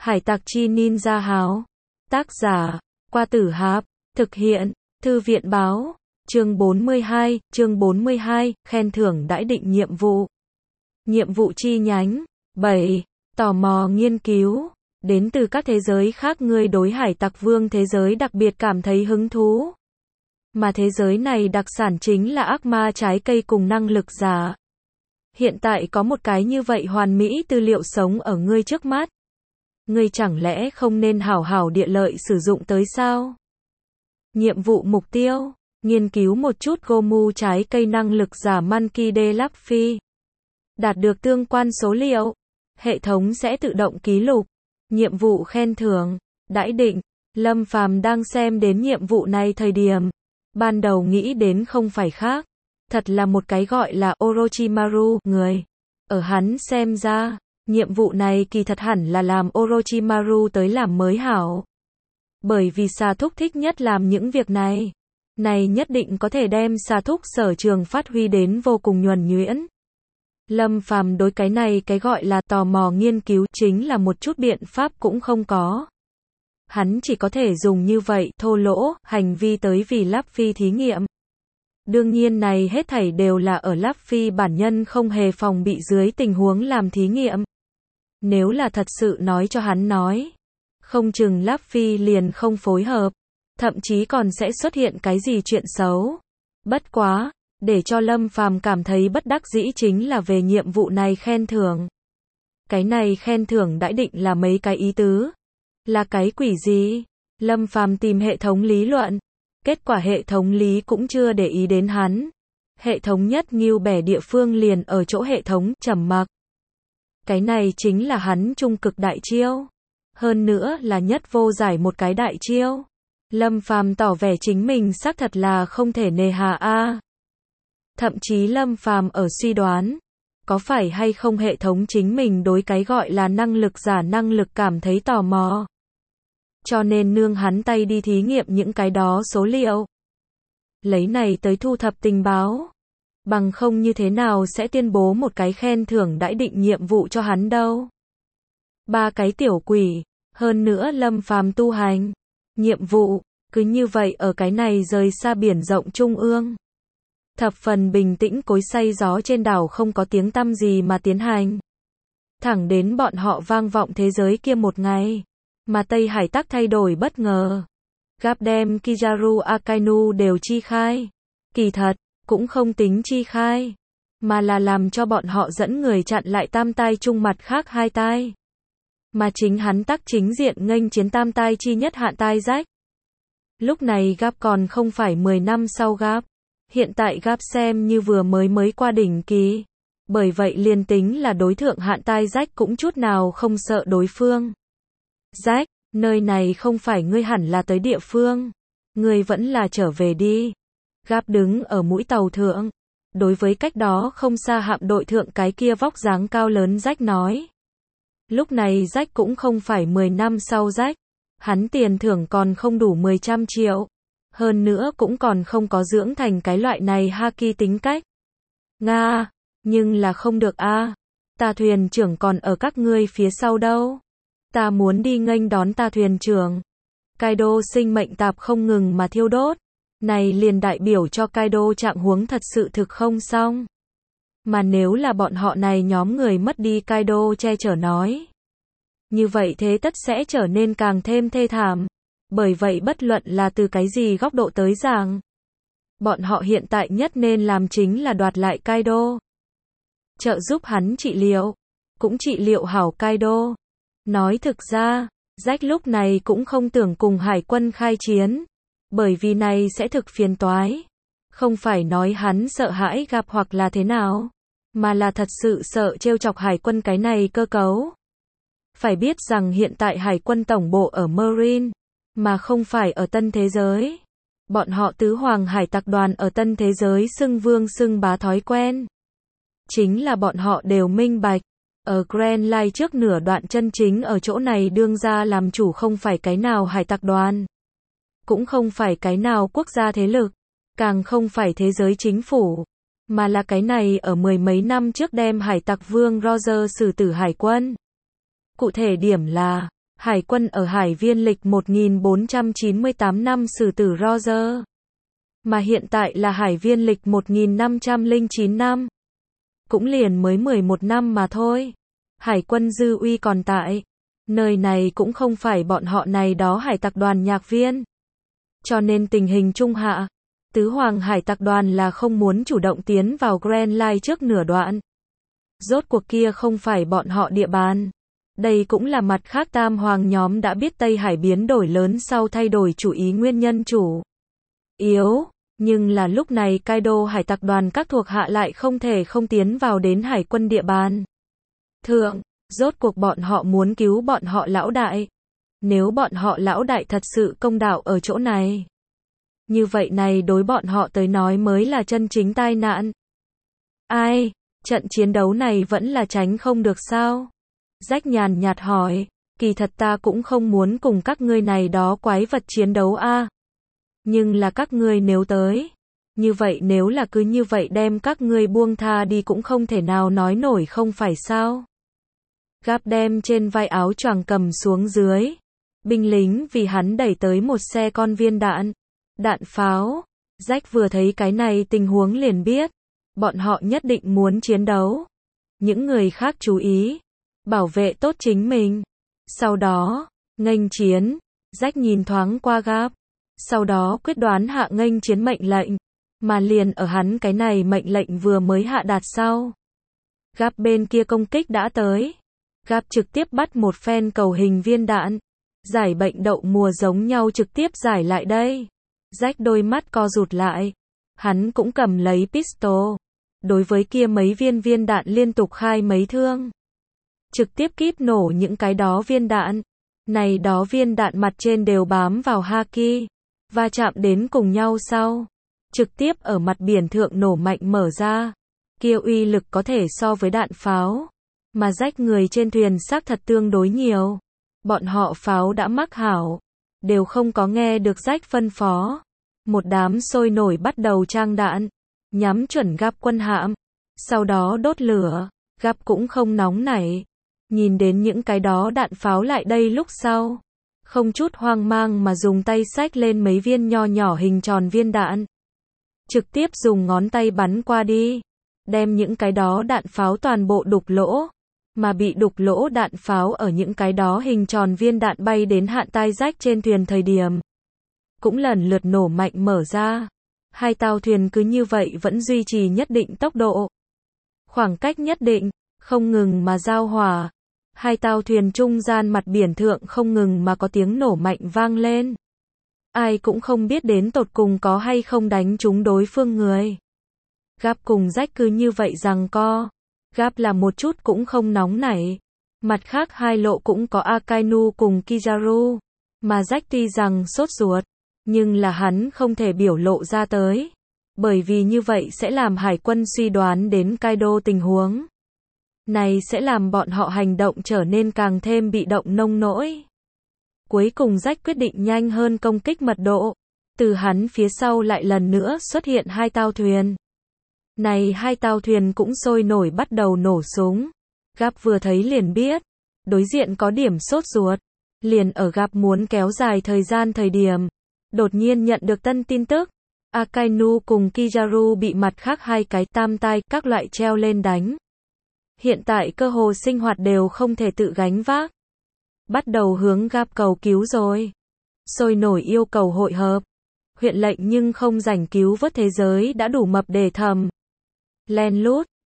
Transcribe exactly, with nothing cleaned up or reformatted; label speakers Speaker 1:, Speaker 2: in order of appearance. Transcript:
Speaker 1: Hải tặc chi ninja háo. Tác giả, Qua Tử Hạp. Thực hiện, Thư viện báo. Chương bốn mươi hai, chương bốn mươi hai, khen thưởng đãi định nhiệm vụ. Nhiệm vụ chi nhánh. bảy. Tò mò nghiên cứu. Đến từ các thế giới khác, ngươi đối hải tặc vương thế giới đặc biệt cảm thấy hứng thú. Mà thế giới này đặc sản chính là ác ma trái cây cùng năng lực giả. Hiện tại có một cái như vậy hoàn mỹ tư liệu sống ở ngươi trước mắt. Ngươi chẳng lẽ không nên hảo hảo địa lợi sử dụng tới sao? Nhiệm vụ mục tiêu. Nghiên cứu một chút Gomu trái cây năng lực giả Monkey D. Luffy. Đạt được tương quan số liệu. Hệ thống sẽ tự động ký lục. Nhiệm vụ khen thưởng, đãi định. Lâm Phàm đang xem đến nhiệm vụ này thời điểm. Ban đầu nghĩ đến không phải khác. Thật là một cái gọi là Orochimaru người. Ở hắn xem ra, nhiệm vụ này kỳ thật hẳn là làm Orochimaru tới làm mới hảo. Bởi vì Xà Thúc thích nhất làm những việc này. Này nhất định có thể đem Xà Thúc sở trường phát huy đến vô cùng nhuần nhuyễn. Lâm Phàm đối cái này cái gọi là tò mò nghiên cứu chính là một chút biện pháp cũng không có. Hắn chỉ có thể dùng như vậy thô lỗ hành vi tới vì Luffy thí nghiệm. Đương nhiên này hết thảy đều là ở Luffy bản nhân không hề phòng bị dưới tình huống làm thí nghiệm. Nếu là thật sự nói cho hắn nói, không chừng Luffy liền không phối hợp, thậm chí còn sẽ xuất hiện cái gì chuyện xấu. Bất quá, để cho Lâm Phàm cảm thấy bất đắc dĩ chính là về nhiệm vụ này khen thưởng. Cái này khen thưởng đãi định là mấy cái ý tứ. Là cái quỷ gì? Lâm Phàm tìm hệ thống lý luận. Kết quả hệ thống lý cũng chưa để ý đến hắn. Hệ thống nhất nghiêu bẻ địa phương liền ở chỗ hệ thống trầm mặc. Cái này chính là hắn trung cực đại chiêu. Hơn nữa là nhất vô giải một cái đại chiêu. Lâm Phàm tỏ vẻ chính mình xác thật là không thể nề hà a. Thậm chí Lâm Phàm ở suy đoán, có phải hay không hệ thống chính mình đối cái gọi là năng lực giả năng lực cảm thấy tò mò. Cho nên nương hắn tay đi thí nghiệm những cái đó số liệu. Lấy này tới thu thập tình báo. Bằng không như thế nào sẽ tuyên bố một cái khen thưởng đãi định nhiệm vụ cho hắn đâu. Ba cái tiểu quỷ, hơn nữa Lâm Phàm tu hành. Nhiệm vụ, cứ như vậy ở cái này rời xa biển rộng trung ương. Thập phần bình tĩnh cối xay gió trên đảo không có tiếng tăm gì mà tiến hành. Thẳng đến bọn họ vang vọng thế giới kia một ngày. Mà Tây Hải Tắc thay đổi bất ngờ. Gap đem Kizaru Akainu đều chi khai. Kỳ thật, cũng không tính chi khai. Mà là làm cho bọn họ dẫn người chặn lại tam tai chung mặt khác hai tai. Mà chính hắn tắc chính diện nghênh chiến tam tai chi nhất hạn tai rách. Lúc này Gap còn không phải mười năm sau Gap. Hiện tại Gap xem như vừa mới mới qua đỉnh kỳ. Bởi vậy liền tính là đối thượng hạn tai rách cũng chút nào không sợ đối phương. Rách, nơi này không phải ngươi hẳn là tới địa phương. Ngươi vẫn là trở về đi. Gap đứng ở mũi tàu thượng. Đối với cách đó không xa hạm đội thượng cái kia vóc dáng cao lớn rách nói. Lúc này rách cũng không phải mười năm sau rách. Hắn tiền thưởng còn không đủ mười trăm triệu. Hơn nữa cũng còn không có dưỡng thành cái loại này haki tính cách. Nga, nhưng là không được a. Ta thuyền trưởng còn ở các ngươi phía sau đâu. Ta muốn đi nghênh đón ta thuyền trưởng. Kaido sinh mệnh tạp không ngừng mà thiêu đốt. Này liền đại biểu cho Kaido trạng huống thật sự thực không xong. Mà nếu là bọn họ này nhóm người mất đi Kaido che chở nói. Như vậy thế tất sẽ trở nên càng thêm thê thảm. Bởi vậy bất luận là từ cái gì góc độ tới giảng. Bọn họ hiện tại nhất nên làm chính là đoạt lại Kaido. Trợ giúp hắn trị liệu. Cũng trị liệu hảo Kaido. Nói thực ra, Rách lúc này cũng không tưởng cùng hải quân khai chiến. Bởi vì này sẽ thực phiền toái. Không phải nói hắn sợ hãi gặp hoặc là thế nào. Mà là thật sự sợ trêu chọc hải quân cái này cơ cấu. Phải biết rằng hiện tại hải quân tổng bộ ở Marine. Mà không phải ở tân thế giới. Bọn họ tứ hoàng hải tặc đoàn ở tân thế giới xưng vương xưng bá thói quen. Chính là bọn họ đều minh bạch. Ở Grand Line trước nửa đoạn chân chính ở chỗ này đương ra làm chủ không phải cái nào hải tặc đoàn. Cũng không phải cái nào quốc gia thế lực. Càng không phải thế giới chính phủ. Mà là cái này ở mười mấy năm trước đem hải tặc vương Roger xử tử hải quân. Cụ thể điểm là, Hải quân ở Hải Viên lịch một nghìn bốn trăm chín mươi tám năm xử tử Roger. Mà hiện tại là Hải Viên lịch một nghìn năm trăm lẻ chín năm. Cũng liền mới mười một năm mà thôi. Hải quân dư uy còn tại. Nơi này cũng không phải bọn họ này đó hải tặc đoàn nhạc viên. Cho nên tình hình trung hạ, Tứ Hoàng hải tặc đoàn là không muốn chủ động tiến vào Grand Line trước nửa đoạn. Rốt cuộc kia không phải bọn họ địa bàn. Đây cũng là mặt khác Tam Hoàng nhóm đã biết Tây Hải biến đổi lớn sau thay đổi chủ ý nguyên nhân chủ yếu. Nhưng là lúc này Kaido hải tặc đoàn các thuộc hạ lại không thể không tiến vào đến hải quân địa bàn. Thượng, rốt cuộc bọn họ muốn cứu bọn họ lão đại. Nếu bọn họ lão đại thật sự công đạo ở chỗ này, như vậy này đối bọn họ tới nói mới là chân chính tai nạn. Ai, trận chiến đấu này vẫn là tránh không được sao? Rách nhàn nhạt hỏi, kỳ thật ta cũng không muốn cùng các ngươi này đó quái vật chiến đấu a. Nhưng là các ngươi nếu tới, như vậy nếu là cứ như vậy đem các ngươi buông tha đi cũng không thể nào nói nổi không phải sao? Gáp đem trên vai áo choàng cầm xuống dưới. Binh lính vì hắn đẩy tới một xe con viên đạn. Đạn pháo. Rách vừa thấy cái này tình huống liền biết. Bọn họ nhất định muốn chiến đấu. Những người khác chú ý. Bảo vệ tốt chính mình. Sau đó, nghênh chiến. Rách nhìn thoáng qua Gáp. Sau đó quyết đoán hạ nghênh chiến mệnh lệnh. Mà liền ở hắn cái này mệnh lệnh vừa mới hạ đạt sau. Gáp bên kia công kích đã tới. Gáp trực tiếp bắt một phen cầu hình viên đạn. Giải bệnh đậu mùa giống nhau trực tiếp giải lại đây. Rách đôi mắt co rụt lại. Hắn cũng cầm lấy pistol. Đối với kia mấy viên viên đạn liên tục khai mấy thương. Trực tiếp kíp nổ những cái đó viên đạn. Này đó viên đạn mặt trên đều bám vào haki. Và chạm đến cùng nhau sau. Trực tiếp ở mặt biển thượng nổ mạnh mở ra. Kia uy lực có thể so với đạn pháo. Mà rách người trên thuyền xác thật tương đối nhiều. Bọn họ pháo đã mắc hảo. Đều không có nghe được rách phân phó. Một đám sôi nổi bắt đầu trang đạn. Nhắm chuẩn Gáp quân hạm. Sau đó đốt lửa. Gáp cũng không nóng nảy. Nhìn đến những cái đó đạn pháo lại đây lúc sau. Không chút hoang mang mà dùng tay xách lên mấy viên nho nhỏ hình tròn viên đạn. Trực tiếp dùng ngón tay bắn qua đi. Đem những cái đó đạn pháo toàn bộ đục lỗ. Mà bị đục lỗ đạn pháo ở những cái đó hình tròn viên đạn bay đến hạn tai rách trên thuyền thời điểm. Cũng lần lượt nổ mạnh mở ra. Hai tàu thuyền cứ như vậy vẫn duy trì nhất định tốc độ. Khoảng cách nhất định, không ngừng mà giao hòa. Hai tàu thuyền trung gian mặt biển thượng không ngừng mà có tiếng nổ mạnh vang lên. Ai cũng không biết đến tột cùng có hay không đánh trúng đối phương người. Gáp cùng rách cứ như vậy giằng co. Gáp là một chút cũng không nóng nảy. Mặt khác hai lộ cũng có Akainu cùng Kizaru. Mà rách tuy rằng sốt ruột, nhưng là hắn không thể biểu lộ ra tới. Bởi vì như vậy sẽ làm hải quân suy đoán đến Kaido tình huống. Này sẽ làm bọn họ hành động trở nên càng thêm bị động nông nỗi. Cuối cùng rách quyết định nhanh hơn công kích mật độ. Từ hắn phía sau lại lần nữa xuất hiện hai tàu thuyền. Này hai tàu thuyền cũng sôi nổi bắt đầu nổ súng. Gáp vừa thấy liền biết. Đối diện có điểm sốt ruột. Liền ở Gáp muốn kéo dài thời gian thời điểm. Đột nhiên nhận được tân tin tức. Akainu cùng Kizaru bị mặt khác hai cái tam tai các loại treo lên đánh. Hiện tại cơ hồ sinh hoạt đều không thể tự gánh vác. Bắt đầu hướng Gáp cầu cứu rồi. Sôi nổi yêu cầu hội hợp. Huyện lệnh nhưng không rảnh cứu vớt thế giới đã đủ mập để thầm. Len lút,